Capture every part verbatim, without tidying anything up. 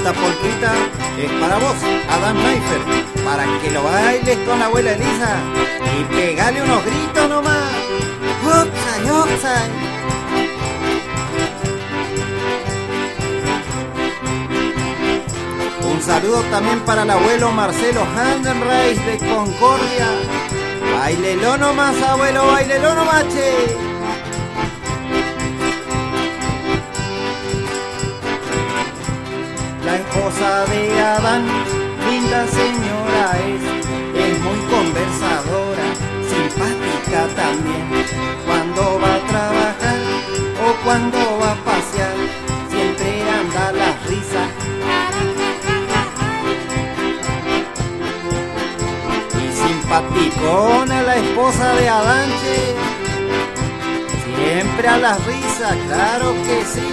Esta polquita es para vos, Adán Neifer, para que lo bailes con la abuela Elisa y pegale unos gritos nomás. ¡Oxay, oxay! Un saludo también para el abuelo Marcelo Handenreis de Concordia. Bailelo nomás, abuelo, bailelo nomás, che. La esposa de Adán, linda señora es, es muy conversadora, simpática también. Cuando va a trabajar o cuando va a pasear, siempre anda la risa. Y simpaticona la esposa de Adán, che. Siempre a la risa, claro que sí.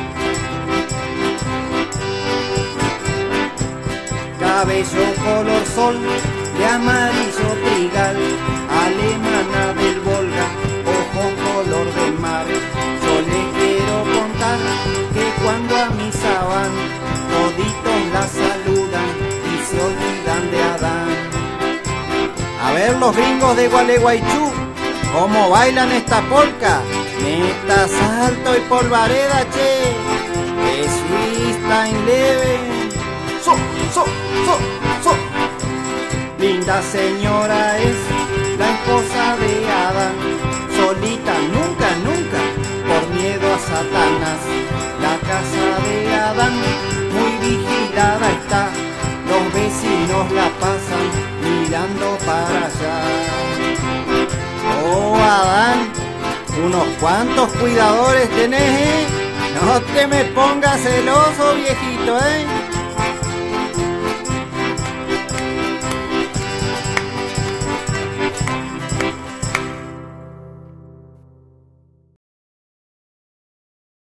Cabello color sol, de amarillo trigal, alemana del Volga, ojos color de mar. Yo les quiero contar que cuando a misa van, toditos la saludan y se olvidan de Adán. A ver los gringos de Gualeguaychú, cómo bailan esta polca, neta salto y polvareda, che, que sí está en leve. So, so, so, so. Linda señora es la esposa de Adán, solita nunca, nunca, por miedo a Satanás. La casa de Adán muy vigilada está, los vecinos la pasan mirando para allá. Oh, Adán, unos cuantos cuidadores tenés, ¿eh? No te me pongas celoso, viejito, ¿eh?